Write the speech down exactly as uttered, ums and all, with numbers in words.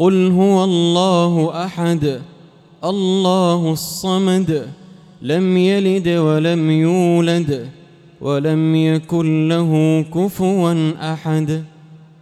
قل هو الله أحد الله الصمد لم يلد ولم يولد ولم يكن له كفوا أحد.